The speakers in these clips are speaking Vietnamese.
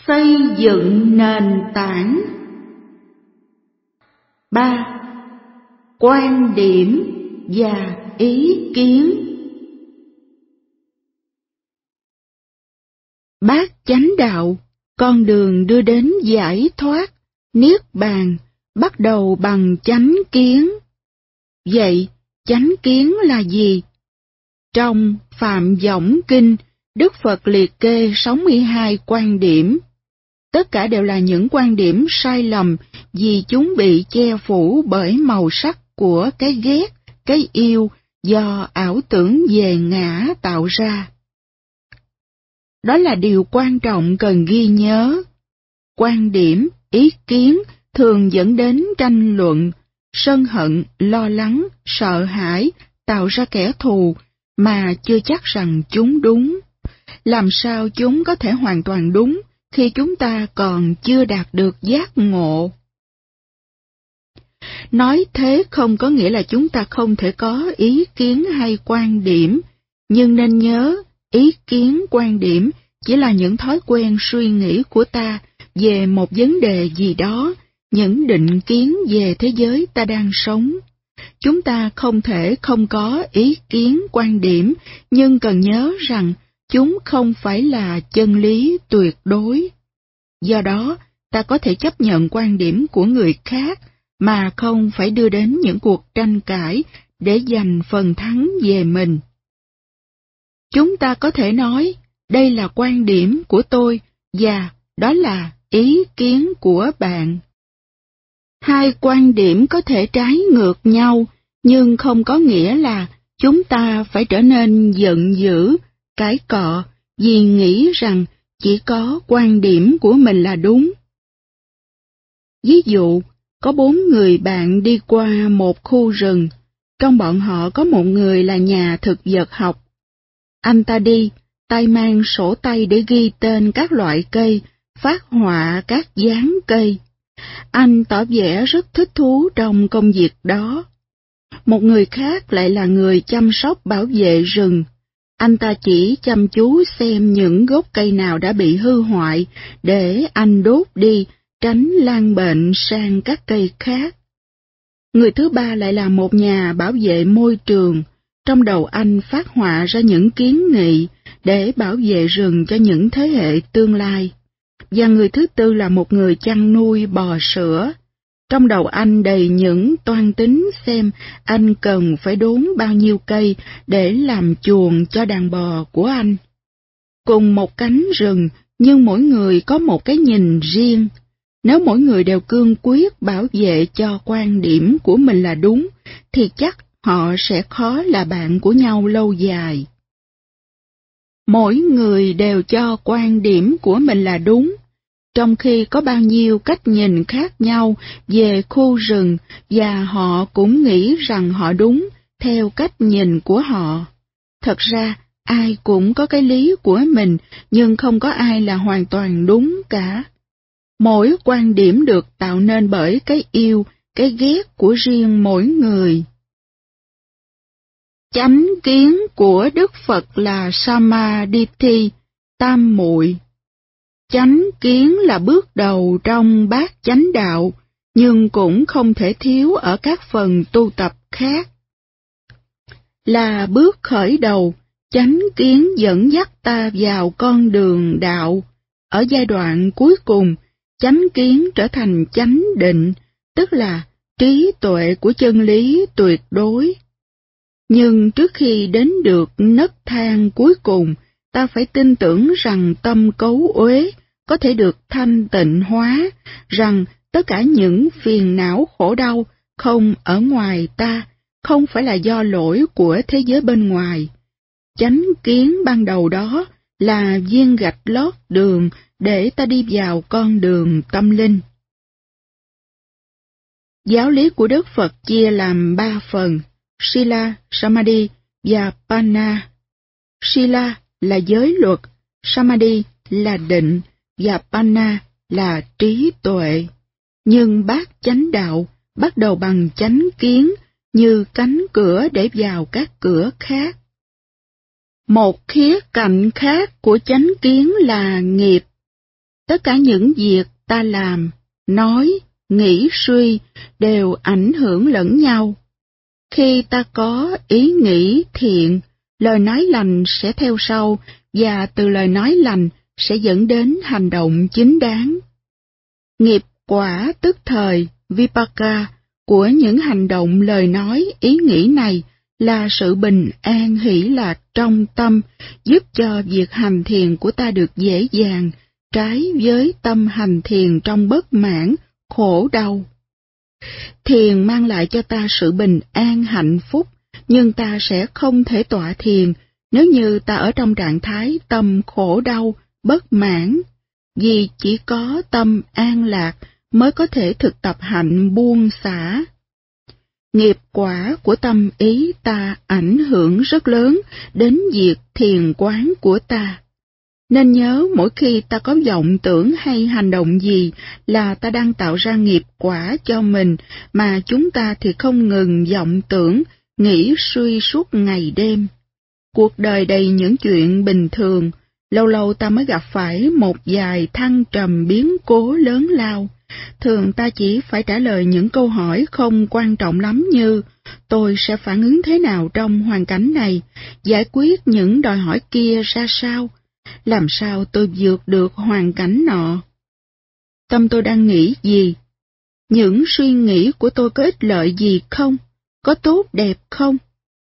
Xây dựng nền tảng. 3. Quan điểm và ý kiến. Bát chánh đạo, con đường đưa đến giải thoát, niết bàn, bắt đầu bằng chánh kiến. Vậy, chánh kiến là gì? Trong Phạm Võng Kinh, Đức Phật liệt kê 62 quan điểm. Tất cả đều là những quan điểm sai lầm vì chúng bị che phủ bởi màu sắc của cái ghét, cái yêu do ảo tưởng về ngã tạo ra. Đó là điều quan trọng cần ghi nhớ. Quan điểm, ý kiến thường dẫn đến tranh luận, sân hận, lo lắng, sợ hãi, tạo ra kẻ thù mà chưa chắc rằng chúng đúng. Làm sao chúng có thể hoàn toàn đúng khi chúng ta còn chưa đạt được giác ngộ? Nói thế không có nghĩa là chúng ta không thể có ý kiến hay quan điểm, nhưng nên nhớ, ý kiến, quan điểm chỉ là những thói quen suy nghĩ của ta về một vấn đề gì đó, những định kiến về thế giới ta đang sống. Chúng ta không thể không có ý kiến, quan điểm, nhưng cần nhớ rằng chúng không phải là chân lý tuyệt đối. Do đó, ta có thể chấp nhận quan điểm của người khác mà không phải đưa đến những cuộc tranh cãi để giành phần thắng về mình. Chúng ta có thể nói, đây là quan điểm của tôi và đó là ý kiến của bạn. Hai quan điểm có thể trái ngược nhau, nhưng không có nghĩa là chúng ta phải trở nên giận dữ, cãi cọ vì nghĩ rằng chỉ có quan điểm của mình là đúng. Ví dụ, có 4 người bạn đi qua một khu rừng, trong bọn họ có một người là nhà thực vật học. Anh ta đi, tay mang sổ tay để ghi tên các loại cây, phác họa các dáng cây. Anh tỏ vẻ rất thích thú trong công việc đó. Một người khác lại là người chăm sóc bảo vệ rừng. Anh ta chỉ chăm chú xem những gốc cây nào đã bị hư hoại để anh đốt đi, tránh lan bệnh sang các cây khác. Người thứ ba lại là một nhà bảo vệ môi trường. Trong đầu anh phát họa ra những kiến nghị để bảo vệ rừng cho những thế hệ tương lai. Và người thứ tư là một người chăn nuôi bò sữa. Trong đầu anh đầy những toan tính xem anh cần phải đốn bao nhiêu cây để làm chuồng cho đàn bò của anh. Cùng một cánh rừng, nhưng mỗi người có một cái nhìn riêng. Nếu mỗi người đều cương quyết bảo vệ cho quan điểm của mình là đúng, thì chắc họ sẽ khó là bạn của nhau lâu dài. Mỗi người đều cho quan điểm của mình là đúng, trong khi có bao nhiêu cách nhìn khác nhau về khu rừng và họ cũng nghĩ rằng họ đúng theo cách nhìn của họ. Thật ra, ai cũng có cái lý của mình, nhưng không có ai là hoàn toàn đúng cả. Mỗi quan điểm được tạo nên bởi cái yêu, cái ghét của riêng mỗi người. Chánh kiến của Đức Phật là Samadhi, tam muội. Chánh kiến là bước đầu trong bát chánh đạo, nhưng cũng không thể thiếu ở các phần tu tập khác. Là bước khởi đầu, chánh kiến dẫn dắt ta vào con đường đạo. Ở giai đoạn cuối cùng, chánh kiến trở thành chánh định, tức là trí tuệ của chân lý tuyệt đối. Nhưng trước khi đến được nấc thang cuối cùng, ta phải tin tưởng rằng tâm cấu uế có thể được thanh tịnh hóa, rằng tất cả những phiền não khổ đau không ở ngoài ta, không phải là do lỗi của thế giới bên ngoài. Chánh kiến ban đầu đó là viên gạch lót đường để ta đi vào con đường tâm linh. Giáo lý của Đức Phật chia làm 3 phần: Sila, Samadhi và Panna. Sila là giới luật, Samadhi là định và Panna là trí tuệ. Nhưng bát chánh đạo bắt đầu bằng chánh kiến như cánh cửa để vào các cửa khác. Một khía cạnh khác của chánh kiến là nghiệp. Tất cả những việc ta làm, nói, nghĩ, suy đều ảnh hưởng lẫn nhau. Khi ta có ý nghĩ thiện, lời nói lành sẽ theo sau, và từ lời nói lành sẽ dẫn đến hành động chính đáng. Nghiệp quả tức thời, vipaka, của những hành động, lời nói, ý nghĩ này là sự bình an hỷ lạc trong tâm, giúp cho việc hành thiền của ta được dễ dàng, trái với tâm hành thiền trong bất mãn, khổ đau. Thiền mang lại cho ta sự bình an hạnh phúc, nhưng ta sẽ không thể tọa thiền nếu như ta ở trong trạng thái tâm khổ đau, bất mãn, vì chỉ có tâm an lạc mới có thể thực tập hạnh buông xả. Nghiệp quả của tâm ý ta ảnh hưởng rất lớn đến việc thiền quán của ta. Nên nhớ mỗi khi ta có vọng tưởng hay hành động gì là ta đang tạo ra nghiệp quả cho mình, mà chúng ta thì không ngừng vọng tưởng, nghĩ suy suốt ngày đêm. Cuộc đời đầy những chuyện bình thường, lâu lâu ta mới gặp phải một vài thăng trầm biến cố lớn lao. Thường ta chỉ phải trả lời những câu hỏi không quan trọng lắm như tôi sẽ phản ứng thế nào trong hoàn cảnh này, giải quyết những đòi hỏi kia ra sao, làm sao tôi vượt được hoàn cảnh nọ. Tâm tôi đang nghĩ gì? Những suy nghĩ của tôi có ích lợi gì không? Có tốt đẹp không?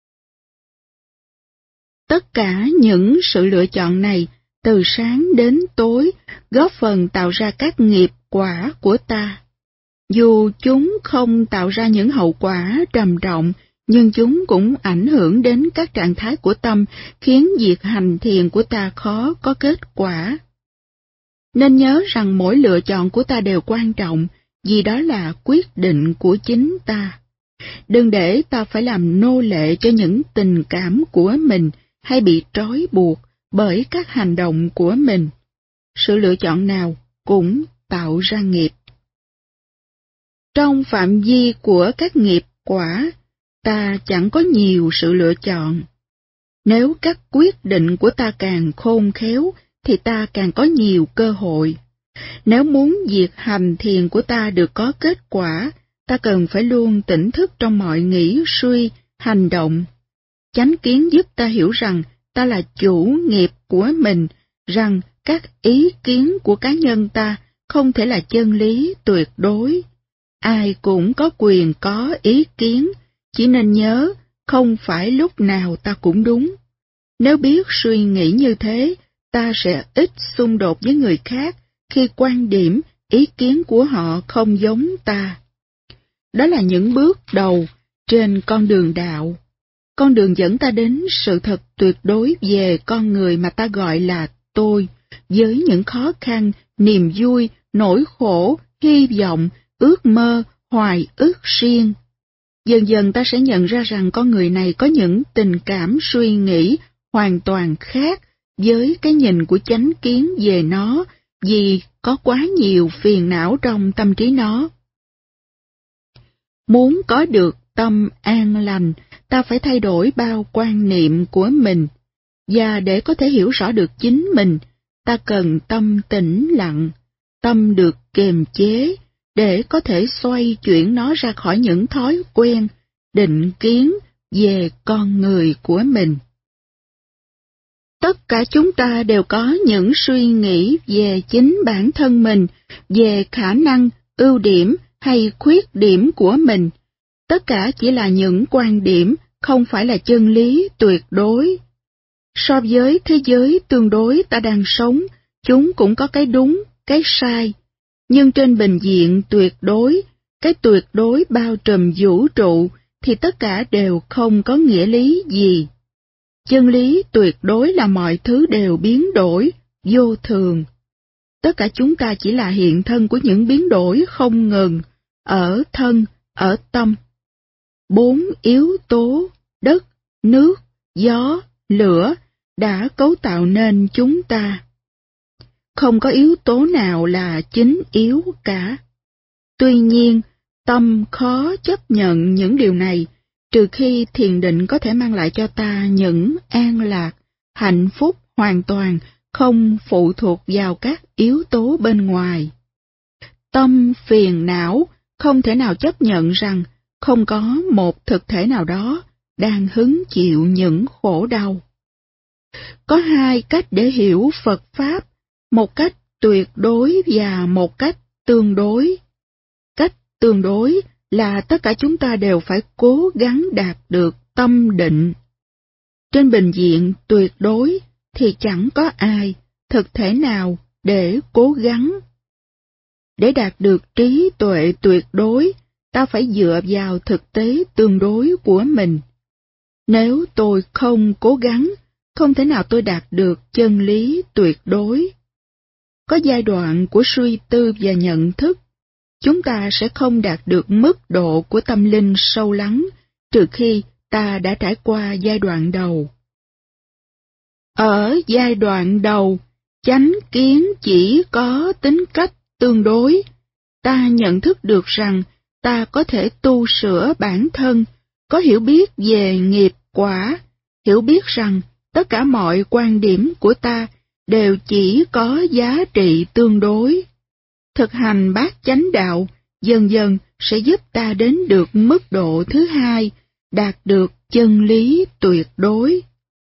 Tất cả những sự lựa chọn này, từ sáng đến tối, góp phần tạo ra các nghiệp quả của ta. Dù chúng không tạo ra những hậu quả trầm trọng, nhưng chúng cũng ảnh hưởng đến các trạng thái của tâm, khiến việc hành thiền của ta khó có kết quả. Nên nhớ rằng mỗi lựa chọn của ta đều quan trọng, vì đó là quyết định của chính ta. Đừng để ta phải làm nô lệ cho những tình cảm của mình, hay bị trói buộc bởi các hành động của mình. Sự lựa chọn nào cũng tạo ra nghiệp. Trong phạm vi của các nghiệp quả, ta chẳng có nhiều sự lựa chọn. Nếu các quyết định của ta càng khôn khéo, thì ta càng có nhiều cơ hội. Nếu muốn việc hành thiền của ta được có kết quả, ta cần phải luôn tỉnh thức trong mọi nghĩ, suy, hành động. Chánh kiến giúp ta hiểu rằng ta là chủ nghiệp của mình, rằng các ý kiến của cá nhân ta không thể là chân lý tuyệt đối. Ai cũng có quyền có ý kiến, chỉ nên nhớ không phải lúc nào ta cũng đúng. Nếu biết suy nghĩ như thế, ta sẽ ít xung đột với người khác khi quan điểm, ý kiến của họ không giống ta. Đó là những bước đầu trên con đường đạo. Con đường dẫn ta đến sự thật tuyệt đối về con người mà ta gọi là tôi, với những khó khăn, niềm vui, nỗi khổ, hy vọng, ước mơ, hoài ức riêng. Dần dần ta sẽ nhận ra rằng con người này có những tình cảm suy nghĩ hoàn toàn khác với cái nhìn của chánh kiến về nó, vì có quá nhiều phiền não trong tâm trí nó. Muốn có được tâm an lành, ta phải thay đổi bao quan niệm của mình, và để có thể hiểu rõ được chính mình, ta cần tâm tĩnh lặng, tâm được kiềm chế, để có thể xoay chuyển nó ra khỏi những thói quen, định kiến về con người của mình. Tất cả chúng ta đều có những suy nghĩ về chính bản thân mình, về khả năng, ưu điểm hay khuyết điểm của mình. Tất cả chỉ là những quan điểm, không phải là chân lý tuyệt đối. So với thế giới tương đối ta đang sống, chúng cũng có cái đúng, cái sai. Nhưng trên bình diện tuyệt đối, cái tuyệt đối bao trùm vũ trụ, thì tất cả đều không có nghĩa lý gì. Chân lý tuyệt đối là mọi thứ đều biến đổi, vô thường. Tất cả chúng ta chỉ là hiện thân của những biến đổi không ngừng, ở thân, ở tâm. 4 yếu tố, đất, nước, gió, lửa, đã cấu tạo nên chúng ta. Không có yếu tố nào là chính yếu cả. Tuy nhiên, tâm khó chấp nhận những điều này, trừ khi thiền định có thể mang lại cho ta những an lạc, hạnh phúc hoàn toàn không phụ thuộc vào các yếu tố bên ngoài. Tâm phiền não không thể nào chấp nhận rằng không có một thực thể nào đó đang hứng chịu những khổ đau. Có hai cách để hiểu Phật Pháp, một cách tuyệt đối và một cách tương đối. Cách tương đối là tất cả chúng ta đều phải cố gắng đạt được tâm định. Trên bình diện tuyệt đối thì chẳng có ai, thực thể nào để cố gắng. Để đạt được trí tuệ tuyệt đối, ta phải dựa vào thực tế tương đối của mình. Nếu tôi không cố gắng, không thể nào tôi đạt được chân lý tuyệt đối. Có giai đoạn của suy tư và nhận thức, chúng ta sẽ không đạt được mức độ của tâm linh sâu lắng, trừ khi ta đã trải qua giai đoạn đầu. Ở giai đoạn đầu, chánh kiến chỉ có tính cách tương đối. Ta nhận thức được rằng ta có thể tu sửa bản thân, có hiểu biết về nghiệp quả, hiểu biết rằng tất cả mọi quan điểm của ta đều chỉ có giá trị tương đối. Thực hành bát chánh đạo dần dần sẽ giúp ta đến được mức độ thứ hai, đạt được chân lý tuyệt đối.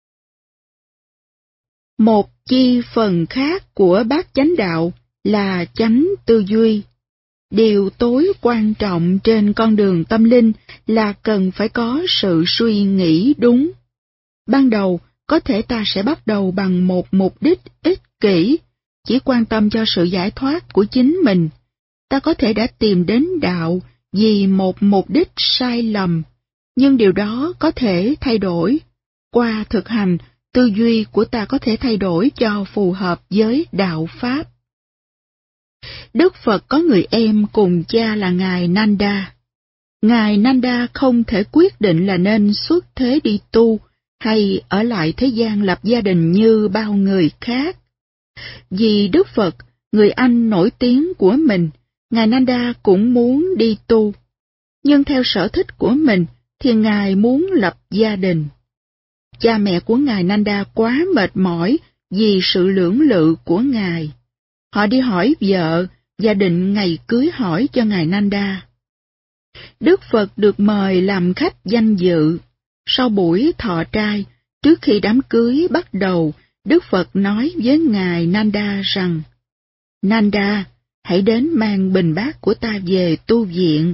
Một chi phần khác của bát chánh đạo là chánh tư duy. Điều tối quan trọng trên con đường tâm linh là cần phải có sự suy nghĩ đúng. Ban đầu, có thể ta sẽ bắt đầu bằng một mục đích ích kỷ, chỉ quan tâm cho sự giải thoát của chính mình. Ta có thể đã tìm đến đạo vì một mục đích sai lầm, nhưng điều đó có thể thay đổi. Qua thực hành, tư duy của ta có thể thay đổi cho phù hợp với đạo Pháp. Đức Phật có người em cùng cha là Ngài Nanda. Ngài Nanda không thể quyết định là nên xuất thế đi tu hay ở lại thế gian lập gia đình như bao người khác. Vì Đức Phật, người anh nổi tiếng của mình, Ngài Nanda cũng muốn đi tu. Nhưng theo sở thích của mình thì Ngài muốn lập gia đình. Cha mẹ của Ngài Nanda quá mệt mỏi vì sự lưỡng lự của Ngài. Họ đi hỏi vợ và định ngày cưới hỏi cho Ngài Nanda. Đức Phật được mời làm khách danh dự. Sau buổi thọ trai, trước khi đám cưới bắt đầu, Đức Phật nói với Ngài Nanda rằng: Nanda, hãy đến mang bình bát của ta về tu viện.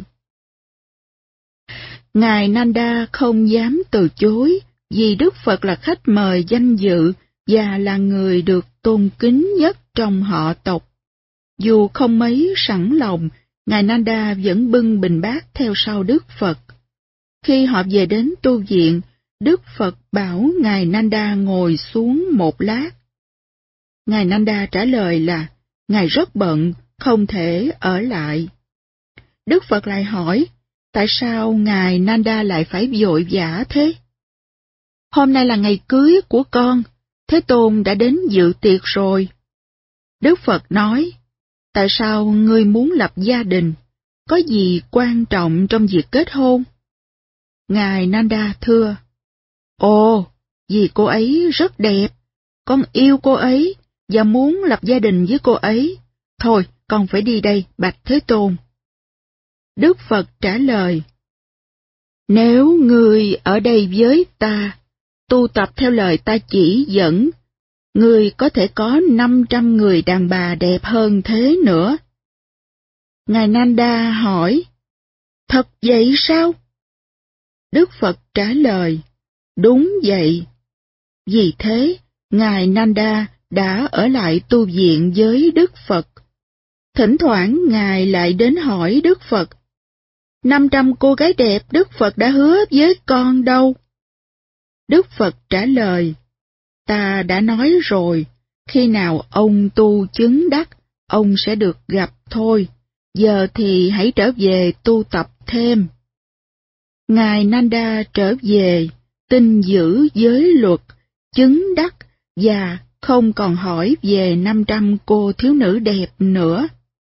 Ngài Nanda không dám từ chối, vì Đức Phật là khách mời danh dự và là người được tôn kính nhất trong họ tộc. Dù không mấy sẵn lòng, Ngài Nanda vẫn bưng bình bát theo sau Đức Phật. Khi họ về đến tu viện, Đức Phật bảo Ngài Nanda ngồi xuống một lát. Ngài Nanda trả lời là Ngài rất bận, không thể ở lại. Đức Phật lại hỏi, tại sao Ngài Nanda lại phải vội vã thế? Hôm nay là ngày cưới của con, Thế Tôn đã đến dự tiệc rồi. Đức Phật nói, tại sao ngươi muốn lập gia đình? Có gì quan trọng trong việc kết hôn? Ngài Nanda thưa, ồ, vì cô ấy rất đẹp, con yêu cô ấy và muốn lập gia đình với cô ấy. Thôi, con phải đi đây, bạch Thế Tôn. Đức Phật trả lời, nếu ngươi ở đây với ta, tu tập theo lời ta chỉ dẫn, ngươi có thể có 500 người đàn bà đẹp hơn thế nữa. Ngài Nanda hỏi, thật vậy sao? Đức Phật trả lời, đúng vậy. Vì thế, Ngài Nanda đã ở lại tu viện với Đức Phật. Thỉnh thoảng Ngài lại đến hỏi Đức Phật, 500 cô gái đẹp Đức Phật đã hứa với con đâu? Đức Phật trả lời, ta đã nói rồi, khi nào ông tu chứng đắc, ông sẽ được gặp thôi, giờ thì hãy trở về tu tập thêm. Ngài Nanda trở về, tin giữ giới luật, chứng đắc và không còn hỏi về 500 cô thiếu nữ đẹp nữa.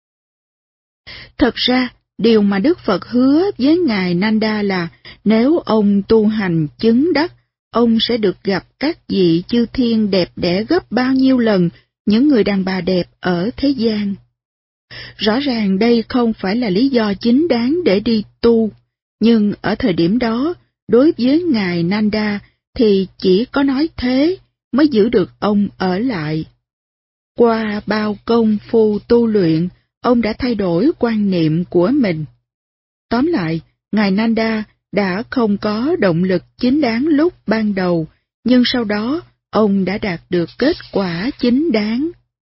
Thật ra, điều mà Đức Phật hứa với Ngài Nanda là nếu ông tu hành chứng đắc, ông sẽ được gặp các vị chư thiên đẹp đẽ gấp bao nhiêu lần những người đàn bà đẹp ở thế gian. Rõ ràng đây không phải là lý do chính đáng để đi tu, nhưng ở thời điểm đó, đối với Ngài Nanda thì chỉ có nói thế mới giữ được ông ở lại. Qua bao công phu tu luyện, ông đã thay đổi quan niệm của mình. Tóm lại, Ngài Nanda đã không có động lực chính đáng lúc ban đầu, nhưng sau đó ông đã đạt được kết quả chính đáng.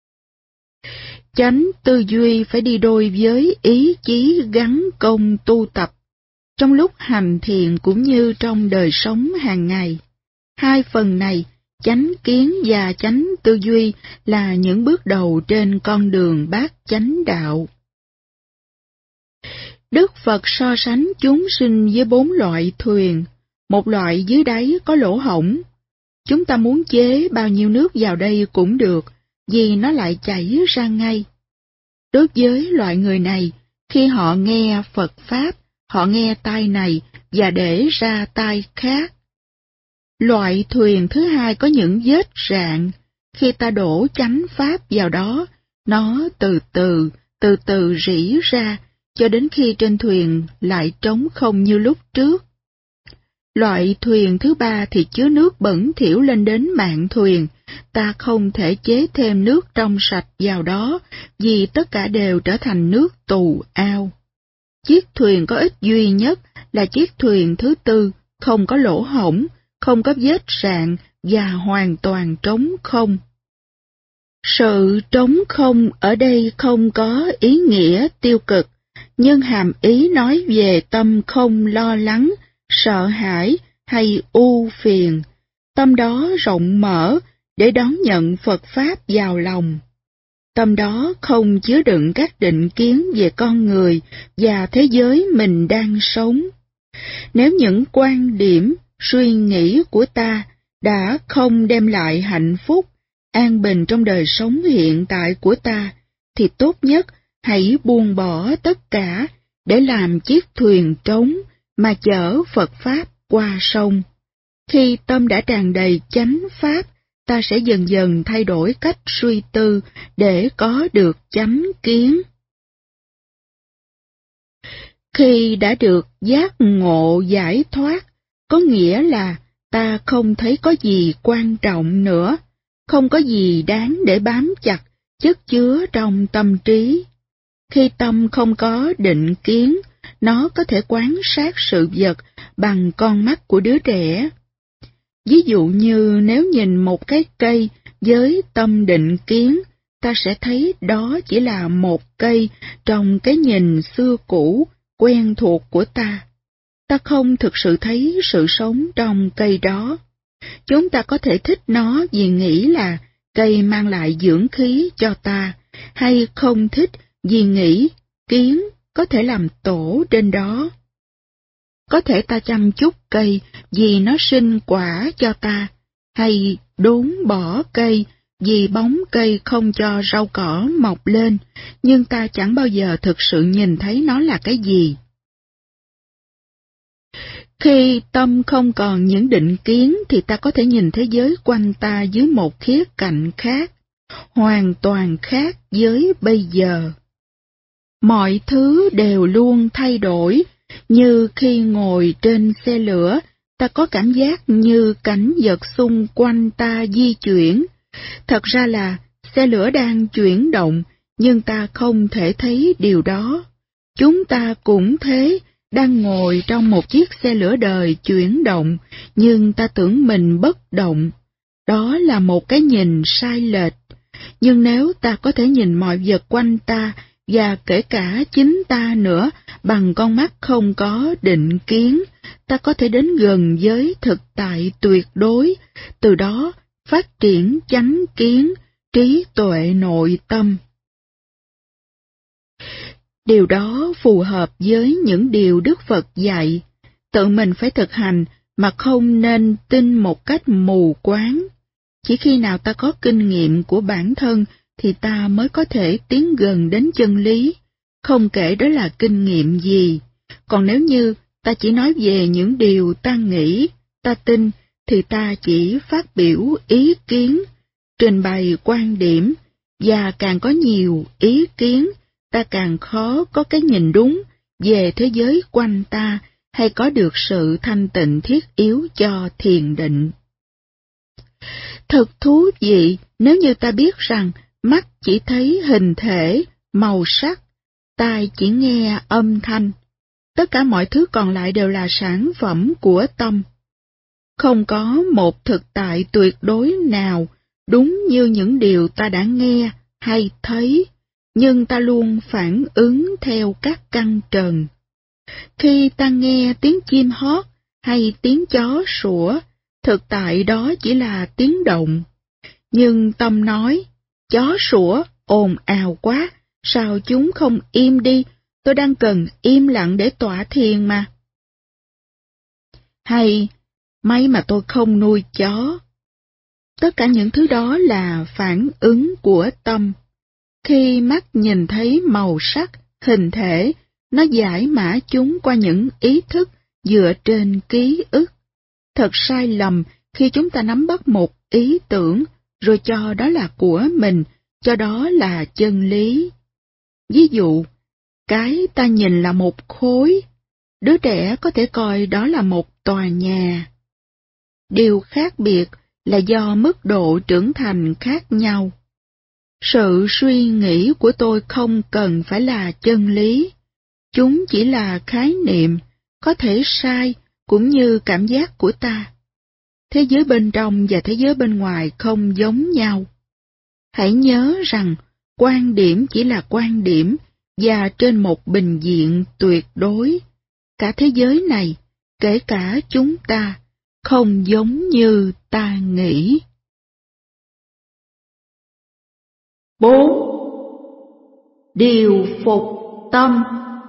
Chánh tư duy phải đi đôi với ý chí gắn công tu tập, trong lúc hành thiền cũng như trong đời sống hàng ngày. Hai phần này, chánh kiến và chánh tư duy, là những bước đầu trên con đường bát chánh đạo. Đức Phật so sánh chúng sinh với 4 loại thuyền, một loại dưới đáy có lỗ hổng. Chúng ta muốn chế bao nhiêu nước vào đây cũng được, vì nó lại chảy ra ngay. Đối với loại người này, khi họ nghe Phật Pháp, họ nghe tai này và để ra tai khác. Loại thuyền thứ hai có những vết rạn, khi ta đổ chánh Pháp vào đó, nó từ từ rỉ ra, cho đến khi trên thuyền lại trống không như lúc trước. Loại thuyền thứ ba thì chứa nước bẩn thỉu lên đến mạn thuyền, ta không thể chế thêm nước trong sạch vào đó, vì tất cả đều trở thành nước tù ao. Chiếc thuyền có ích duy nhất là chiếc thuyền thứ tư, không có lỗ hổng, không có vết rạn và hoàn toàn trống không. Sự trống không ở đây không có ý nghĩa tiêu cực, nhưng hàm ý nói về tâm không lo lắng, sợ hãi hay ưu phiền. Tâm đó rộng mở để đón nhận Phật Pháp vào lòng. Tâm đó không chứa đựng các định kiến về con người và thế giới mình đang sống. Nếu những quan điểm, suy nghĩ của ta đã không đem lại hạnh phúc, an bình trong đời sống hiện tại của ta, thì tốt nhất hãy buông bỏ tất cả để làm chiếc thuyền trống mà chở Phật Pháp qua sông. Khi tâm đã tràn đầy chánh Pháp, ta sẽ dần dần thay đổi cách suy tư để có được chánh kiến. Khi đã được giác ngộ giải thoát, có nghĩa là ta không thấy có gì quan trọng nữa, không có gì đáng để bám chặt, chất chứa trong tâm trí. Khi tâm không có định kiến, nó có thể quan sát sự vật bằng con mắt của đứa trẻ. Ví dụ như nếu nhìn một cái cây với tâm định kiến, ta sẽ thấy đó chỉ là một cây trong cái nhìn xưa cũ, quen thuộc của ta. Ta không thực sự thấy sự sống trong cây đó. Chúng ta có thể thích nó vì nghĩ là cây mang lại dưỡng khí cho ta, hay không thích vì nghĩ kiến có thể làm tổ trên đó. Có thể ta chăm chút cây vì nó sinh quả cho ta, hay đốn bỏ cây vì bóng cây không cho rau cỏ mọc lên, nhưng ta chẳng bao giờ thực sự nhìn thấy nó là cái gì. Khi tâm không còn những định kiến thì ta có thể nhìn thế giới quanh ta dưới một khía cạnh khác, hoàn toàn khác với bây giờ. Mọi thứ đều luôn thay đổi, như khi ngồi trên xe lửa, ta có cảm giác như cảnh vật xung quanh ta di chuyển. Thật ra là xe lửa đang chuyển động, nhưng ta không thể thấy điều đó. Chúng ta cũng thế, đang ngồi trong một chiếc xe lửa đời chuyển động, nhưng ta tưởng mình bất động. Đó là một cái nhìn sai lệch. Nhưng nếu ta có thể nhìn mọi vật quanh ta, và kể cả chính ta nữa, bằng con mắt không có định kiến, ta có thể đến gần với thực tại tuyệt đối, từ đó phát triển chánh kiến, trí tuệ nội tâm. Điều đó phù hợp với những điều Đức Phật dạy, tự mình phải thực hành mà không nên tin một cách mù quáng. Chỉ khi nào ta có kinh nghiệm của bản thân thì ta mới có thể tiến gần đến chân lý, không kể đó là kinh nghiệm gì. Còn nếu như ta chỉ nói về những điều ta nghĩ, ta tin, thì ta chỉ phát biểu ý kiến, trình bày quan điểm, và càng có nhiều ý kiến, ta càng khó có cái nhìn đúng về thế giới quanh ta hay có được sự thanh tịnh thiết yếu cho thiền định. Thật thú vị nếu như ta biết rằng mắt chỉ thấy hình thể, màu sắc, tai chỉ nghe âm thanh. Tất cả mọi thứ còn lại đều là sản phẩm của tâm. Không có một thực tại tuyệt đối nào đúng như những điều ta đã nghe hay thấy, nhưng ta luôn phản ứng theo các căn trần. Khi ta nghe tiếng chim hót hay tiếng chó sủa, thực tại đó chỉ là tiếng động. Nhưng tâm nói, chó sủa, ồn ào quá, sao chúng không im đi, tôi đang cần im lặng để tọa thiền mà. Hay, may mà tôi không nuôi chó. Tất cả những thứ đó là phản ứng của tâm. Khi mắt nhìn thấy màu sắc, hình thể, nó giải mã chúng qua những ý thức dựa trên ký ức. Thật sai lầm khi chúng ta nắm bắt một ý tưởng, rồi cho đó là của mình, cho đó là chân lý. Ví dụ, cái ta nhìn là một khối, đứa trẻ có thể coi đó là một tòa nhà. Điều khác biệt là do mức độ trưởng thành khác nhau. Sự suy nghĩ của tôi không cần phải là chân lý. Chúng chỉ là khái niệm, có thể sai, cũng như cảm giác của ta. Thế giới bên trong và thế giới bên ngoài không giống nhau. Hãy nhớ rằng, quan điểm chỉ là quan điểm, và trên một bình diện tuyệt đối. Cả thế giới này, kể cả chúng ta, không giống như ta nghĩ. 4. Điều phục tâm.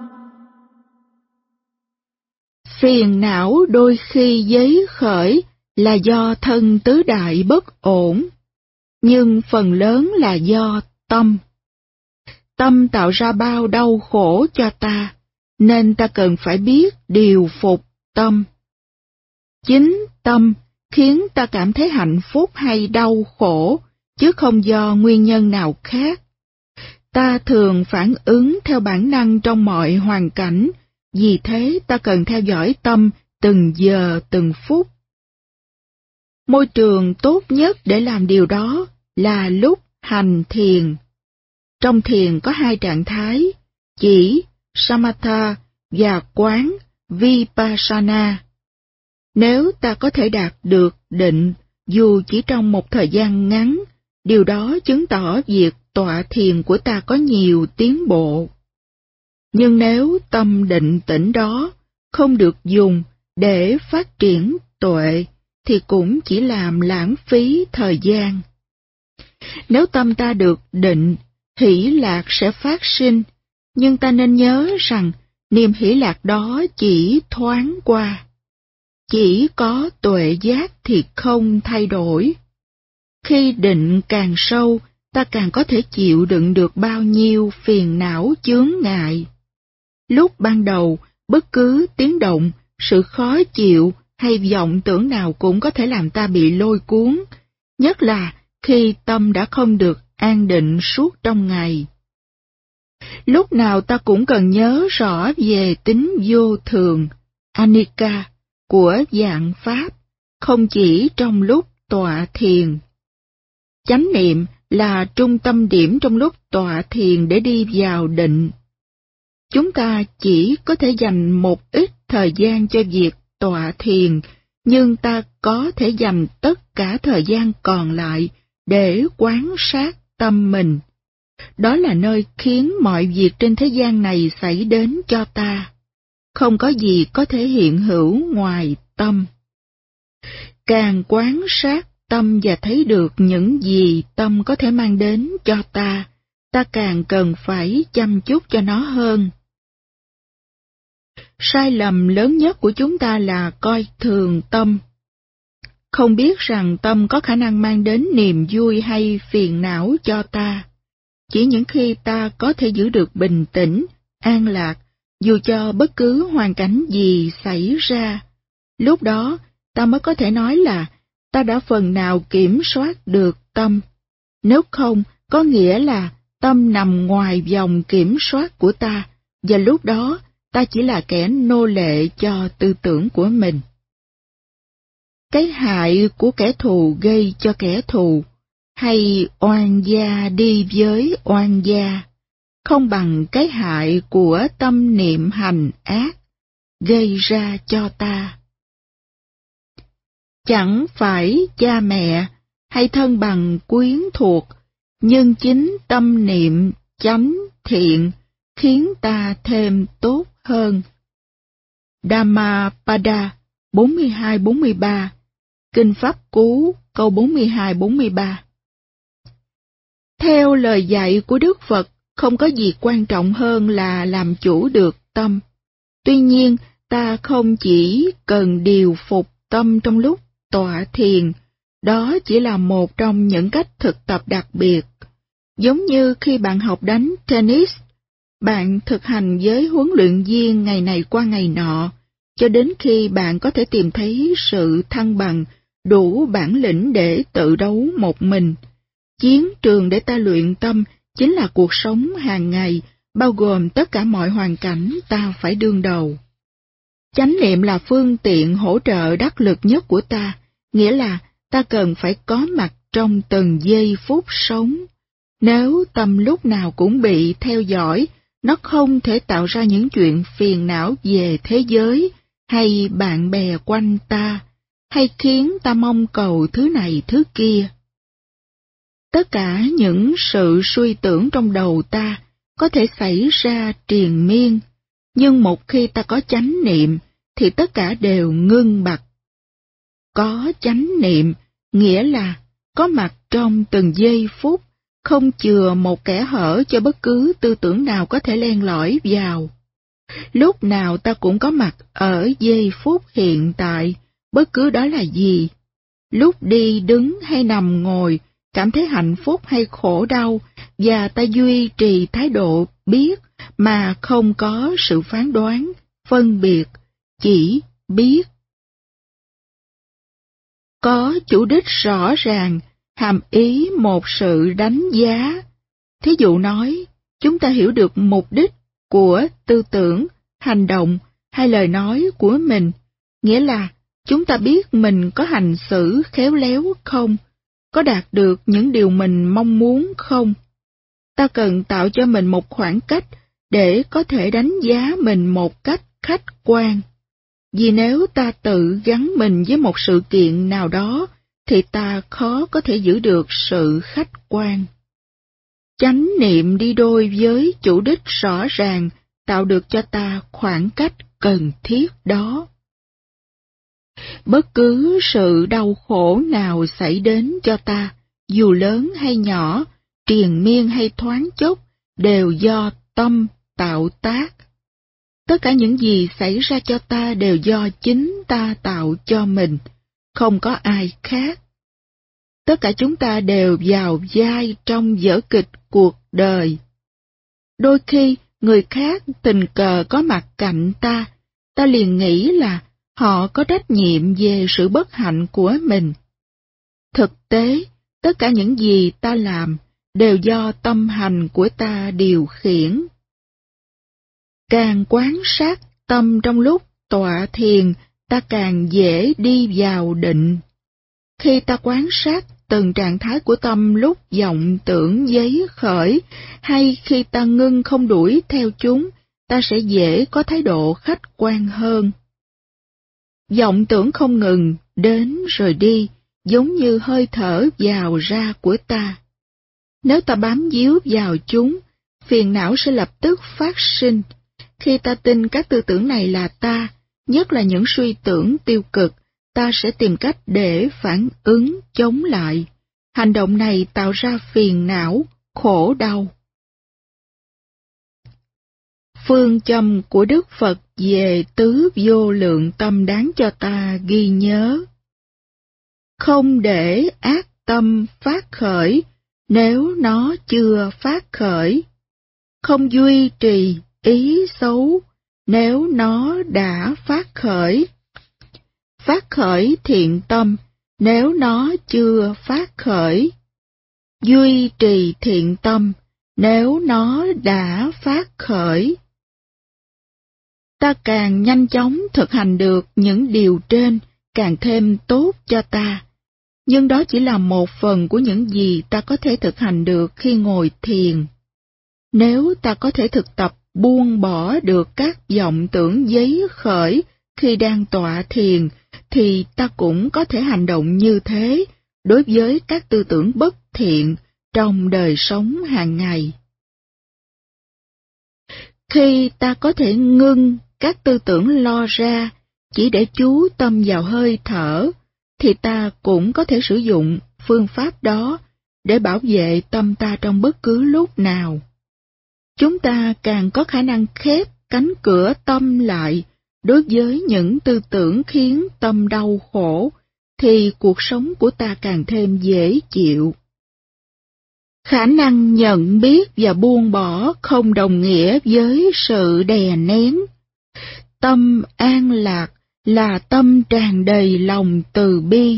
Phiền não đôi khi dấy khởi là do thân tứ đại bất ổn, nhưng phần lớn là do tâm. Tâm tạo ra bao đau khổ cho ta, nên ta cần phải biết điều phục tâm. Chính tâm khiến ta cảm thấy hạnh phúc hay đau khổ, chứ không do nguyên nhân nào khác. Ta thường phản ứng theo bản năng trong mọi hoàn cảnh, vì thế ta cần theo dõi tâm từng giờ từng phút. Môi trường tốt nhất để làm điều đó là lúc hành thiền. Trong thiền có hai trạng thái, chỉ Samatha và quán Vipassana. Nếu ta có thể đạt được định, dù chỉ trong một thời gian ngắn, điều đó chứng tỏ việc tọa thiền của ta có nhiều tiến bộ. Nhưng nếu tâm định tĩnh đó không được dùng để phát triển tuệ, thì cũng chỉ làm lãng phí thời gian. Nếu tâm ta được định, hỷ lạc sẽ phát sinh, nhưng ta nên nhớ rằng niềm hỷ lạc đó chỉ thoáng qua. Chỉ có tuệ giác thì không thay đổi. Khi định càng sâu, ta càng có thể chịu đựng được bao nhiêu phiền não chướng ngại. Lúc ban đầu, bất cứ tiếng động, sự khó chịu hay vọng tưởng nào cũng có thể làm ta bị lôi cuốn, nhất là khi tâm đã không được an định suốt trong ngày. Lúc nào ta cũng cần nhớ rõ về tính vô thường, anicca, của vạn pháp, không chỉ trong lúc tọa thiền. Chánh niệm là trung tâm điểm trong lúc tọa thiền để đi vào định. Chúng ta chỉ có thể dành một ít thời gian cho việc tọa thiền, nhưng ta có thể dành tất cả thời gian còn lại để quan sát tâm mình. Đó là nơi khiến mọi việc trên thế gian này xảy đến cho ta. Không có gì có thể hiện hữu ngoài tâm. Càng quan sát tâm và thấy được những gì tâm có thể mang đến cho ta, ta càng cần phải chăm chút cho nó hơn. Sai lầm lớn nhất của chúng ta là coi thường tâm. Không biết rằng tâm có khả năng mang đến niềm vui hay phiền não cho ta. Chỉ những khi ta có thể giữ được bình tĩnh, an lạc, dù cho bất cứ hoàn cảnh gì xảy ra, lúc đó ta mới có thể nói là ta đã phần nào kiểm soát được tâm. Nếu không, có nghĩa là tâm nằm ngoài vòng kiểm soát của ta, và lúc đó ta chỉ là kẻ nô lệ cho tư tưởng của mình. Cái hại của kẻ thù gây cho kẻ thù, hay oan gia đi với oan gia, không bằng cái hại của tâm niệm hành ác gây ra cho ta. Chẳng phải cha mẹ hay thân bằng quyến thuộc, nhưng chính tâm niệm chánh thiện khiến ta thêm tốt hơn. Dhammapada 42-43, Kinh Pháp Cú câu 42-43. Theo lời dạy của Đức Phật, không có gì quan trọng hơn là làm chủ được tâm. Tuy nhiên, ta không chỉ cần điều phục tâm trong lúc tọa thiền, đó chỉ là một trong những cách thực tập đặc biệt. Giống như khi bạn học đánh tennis, bạn thực hành với huấn luyện viên ngày này qua ngày nọ, cho đến khi bạn có thể tìm thấy sự thăng bằng, đủ bản lĩnh để tự đấu một mình. Chiến trường để ta luyện tâm chính là cuộc sống hàng ngày, bao gồm tất cả mọi hoàn cảnh ta phải đương đầu. Chánh niệm là phương tiện hỗ trợ đắc lực nhất của ta, nghĩa là ta cần phải có mặt trong từng giây phút sống. Nếu tâm lúc nào cũng bị theo dõi, nó không thể tạo ra những chuyện phiền não về thế giới hay bạn bè quanh ta, hay khiến ta mong cầu thứ này thứ kia. Tất cả những sự suy tưởng trong đầu ta có thể xảy ra triền miên, nhưng một khi ta có chánh niệm thì tất cả đều ngưng bặt. Có chánh niệm nghĩa là có mặt trong từng giây phút, không chừa một kẽ hở cho bất cứ tư tưởng nào có thể len lỏi vào. Lúc nào ta cũng có mặt ở giây phút hiện tại, bất cứ đó là gì. Lúc đi, đứng hay nằm ngồi, cảm thấy hạnh phúc hay khổ đau, và ta duy trì thái độ biết mà không có sự phán đoán, phân biệt, chỉ biết. Có chủ đích rõ ràng, hàm ý một sự đánh giá. Thí dụ nói, chúng ta hiểu được mục đích của tư tưởng, hành động hay lời nói của mình, nghĩa là chúng ta biết mình có hành xử khéo léo không, có đạt được những điều mình mong muốn không. Ta cần tạo cho mình một khoảng cách để có thể đánh giá mình một cách khách quan. Vì nếu ta tự gắn mình với một sự kiện nào đó, thì ta khó có thể giữ được sự khách quan. Chánh niệm đi đôi với chủ đích rõ ràng, tạo được cho ta khoảng cách cần thiết đó. Bất cứ sự đau khổ nào xảy đến cho ta, dù lớn hay nhỏ, triền miên hay thoáng chốc, đều do tâm tạo tác. Tất cả những gì xảy ra cho ta đều do chính ta tạo cho mình, không có ai khác. Tất cả chúng ta đều vào vai trong vở kịch cuộc đời. Đôi khi, người khác tình cờ có mặt cạnh ta, ta liền nghĩ là họ có trách nhiệm về sự bất hạnh của mình. Thực tế, tất cả những gì ta làm đều do tâm hành của ta điều khiển. Càng quán sát tâm trong lúc tọa thiền, ta càng dễ đi vào định. Khi ta quan sát từng trạng thái của tâm lúc vọng tưởng giấy khởi, hay khi ta ngưng không đuổi theo chúng, ta sẽ dễ có thái độ khách quan hơn. Vọng tưởng không ngừng, đến rồi đi, giống như hơi thở vào ra của ta. Nếu ta bám víu vào chúng, phiền não sẽ lập tức phát sinh. Khi ta tin các tư tưởng này là ta, nhất là những suy tưởng tiêu cực, ta sẽ tìm cách để phản ứng chống lại. Hành động này tạo ra phiền não, khổ đau. Phương châm của Đức Phật về tứ vô lượng tâm đáng cho ta ghi nhớ. Không để ác tâm phát khởi nếu nó chưa phát khởi. Không duy trì ý xấu nếu nó đã phát khởi. phát khởi thiện tâm nếu nó chưa phát khởi, duy trì thiện tâm nếu nó đã phát khởi. Ta càng nhanh chóng thực hành được những điều trên, càng thêm tốt cho ta. Nhưng đó chỉ là một phần của những gì ta có thể thực hành được khi ngồi thiền. Nếu ta có thể thực tập buông bỏ được các vọng tưởng giấy khởi khi đang tọa thiền, thì ta cũng có thể hành động như thế đối với các tư tưởng bất thiện trong đời sống hàng ngày. Khi ta có thể ngưng các tư tưởng lo ra chỉ để chú tâm vào hơi thở, thì ta cũng có thể sử dụng phương pháp đó để bảo vệ tâm ta trong bất cứ lúc nào. Chúng ta càng có khả năng khép cánh cửa tâm lại đối với những tư tưởng khiến tâm đau khổ, thì cuộc sống của ta càng thêm dễ chịu. Khả năng nhận biết và buông bỏ không đồng nghĩa với sự đè nén. Tâm an lạc là tâm tràn đầy lòng từ bi.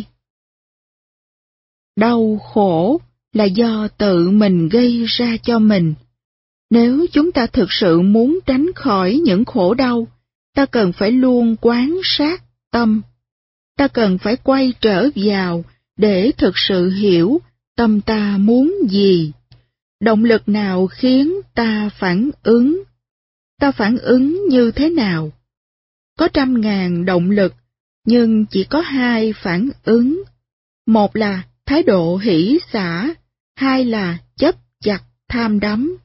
Đau khổ là do tự mình gây ra cho mình. Nếu chúng ta thực sự muốn tránh khỏi những khổ đau, ta cần phải luôn quan sát tâm. Ta cần phải quay trở vào để thực sự hiểu tâm ta muốn gì. Động lực nào khiến ta phản ứng? Ta phản ứng như thế nào? Có 100.000 động lực, nhưng chỉ có 2 phản ứng. Một là thái độ hỷ xả, 2 là chấp chặt tham đắm.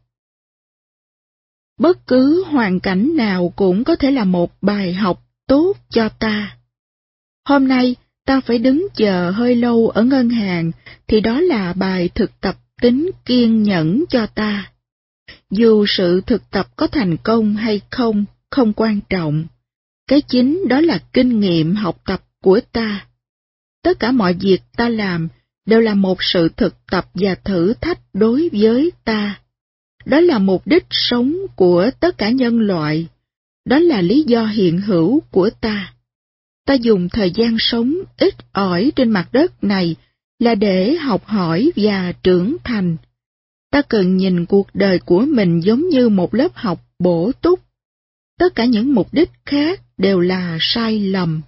Bất cứ hoàn cảnh nào cũng có thể là một bài học tốt cho ta. Hôm nay ta phải đứng chờ hơi lâu ở ngân hàng, thì đó là bài thực tập tính kiên nhẫn cho ta. Dù sự thực tập có thành công hay không, không quan trọng. Cái chính đó là kinh nghiệm học tập của ta. Tất cả mọi việc ta làm đều là một sự thực tập và thử thách đối với ta. Đó là mục đích sống của tất cả nhân loại. Đó là lý do hiện hữu của ta. Ta dùng thời gian sống ít ỏi trên mặt đất này là để học hỏi và trưởng thành. Ta cần nhìn cuộc đời của mình giống như một lớp học bổ túc. Tất cả những mục đích khác đều là sai lầm.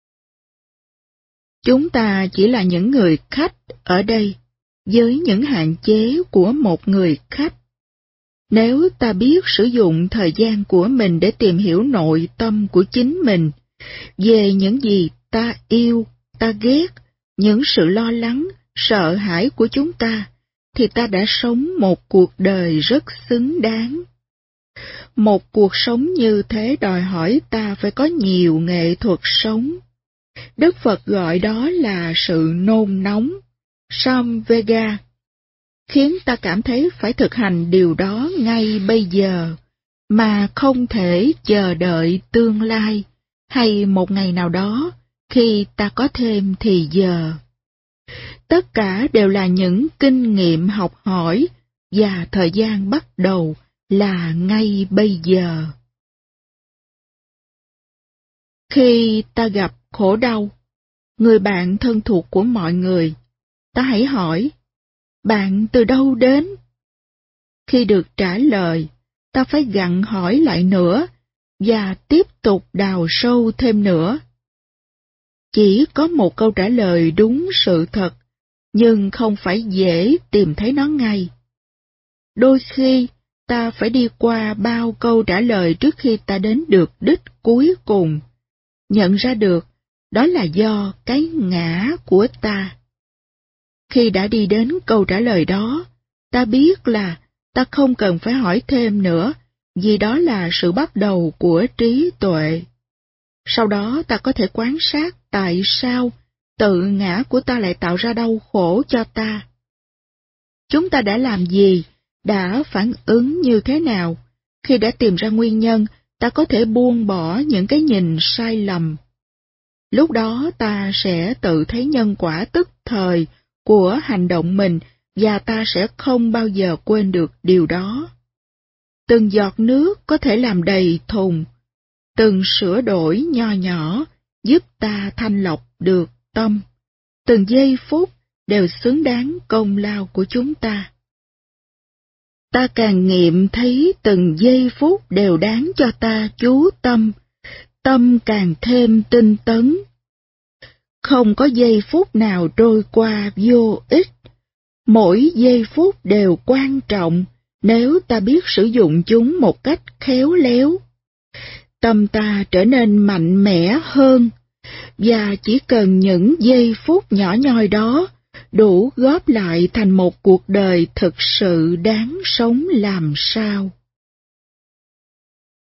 Chúng ta chỉ là những người khách ở đây, với những hạn chế của một người khách. Nếu ta biết sử dụng thời gian của mình để tìm hiểu nội tâm của chính mình, về những gì ta yêu, ta ghét, những sự lo lắng, sợ hãi của chúng ta, thì ta đã sống một cuộc đời rất xứng đáng. Một cuộc sống như thế đòi hỏi ta phải có nhiều nghệ thuật sống. Đức Phật gọi đó là sự nôn nóng, samvega, khiến ta cảm thấy phải thực hành điều đó ngay bây giờ, mà không thể chờ đợi tương lai, hay một ngày nào đó, khi ta có thêm thì giờ. Tất cả đều là những kinh nghiệm học hỏi, và thời gian bắt đầu là ngay bây giờ. Khi ta gặp khổ đau, người bạn thân thuộc của mọi người, ta hãy hỏi, bạn từ đâu đến? Khi được trả lời, ta phải gặng hỏi lại nữa, và tiếp tục đào sâu thêm nữa. Chỉ có một câu trả lời đúng sự thật, nhưng không phải dễ tìm thấy nó ngay. Đôi khi, ta phải đi qua bao câu trả lời trước khi ta đến được đích cuối cùng. Nhận ra được, đó là do cái ngã của ta. Khi đã đi đến câu trả lời đó, ta biết là ta không cần phải hỏi thêm nữa, vì đó là sự bắt đầu của trí tuệ. Sau đó ta có thể quan sát tại sao tự ngã của ta lại tạo ra đau khổ cho ta. Chúng ta đã làm gì, đã phản ứng như thế nào? Khi đã tìm ra nguyên nhân, ta có thể buông bỏ những cái nhìn sai lầm. Lúc đó ta sẽ tự thấy nhân quả tức thời của hành động mình, và ta sẽ không bao giờ quên được điều đó. Từng giọt nước có thể làm đầy thùng, từng sửa đổi nho nhỏ giúp ta thanh lọc được tâm. Từng giây phút đều xứng đáng công lao của chúng ta. Ta càng nghiệm thấy từng giây phút đều đáng cho ta chú tâm, tâm càng thêm tinh tấn. Không có giây phút nào trôi qua vô ích, mỗi giây phút đều quan trọng nếu ta biết sử dụng chúng một cách khéo léo. Tâm ta trở nên mạnh mẽ hơn, và chỉ cần những giây phút nhỏ nhoi đó đủ góp lại thành một cuộc đời thực sự đáng sống làm sao.